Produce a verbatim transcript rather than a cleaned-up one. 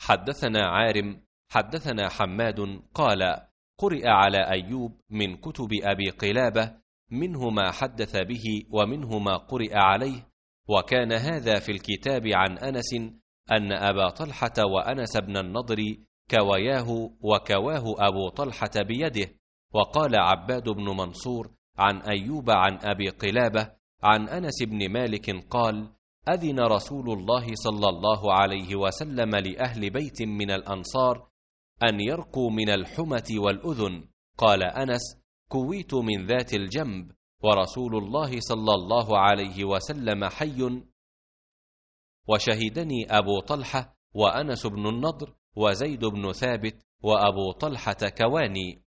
حدثنا عارم حدثنا حماد قال: قرئ على أيوب من كتب أبي قلابة، منه ما حدث به ومنه ما قرئ عليه. وكان هذا في الكتاب عن أنس أن أبا طلحة وأنس بن النضر كوياه وكواه أبو طلحة بيده. وقال عباد بن منصور عن أيوب عن أبي قلابة عن أنس بن مالك قال: أذن رسول الله صلى الله عليه وسلم لأهل بيت من الأنصار أن يرقوا من الحمة والأذن. قال أنس: كويت من ذات الجنب ورسول الله صلى الله عليه وسلم حي، وشهدني أبو طلحة وأنس بن النضر وزيد بن ثابت وأبو طلحة كواني.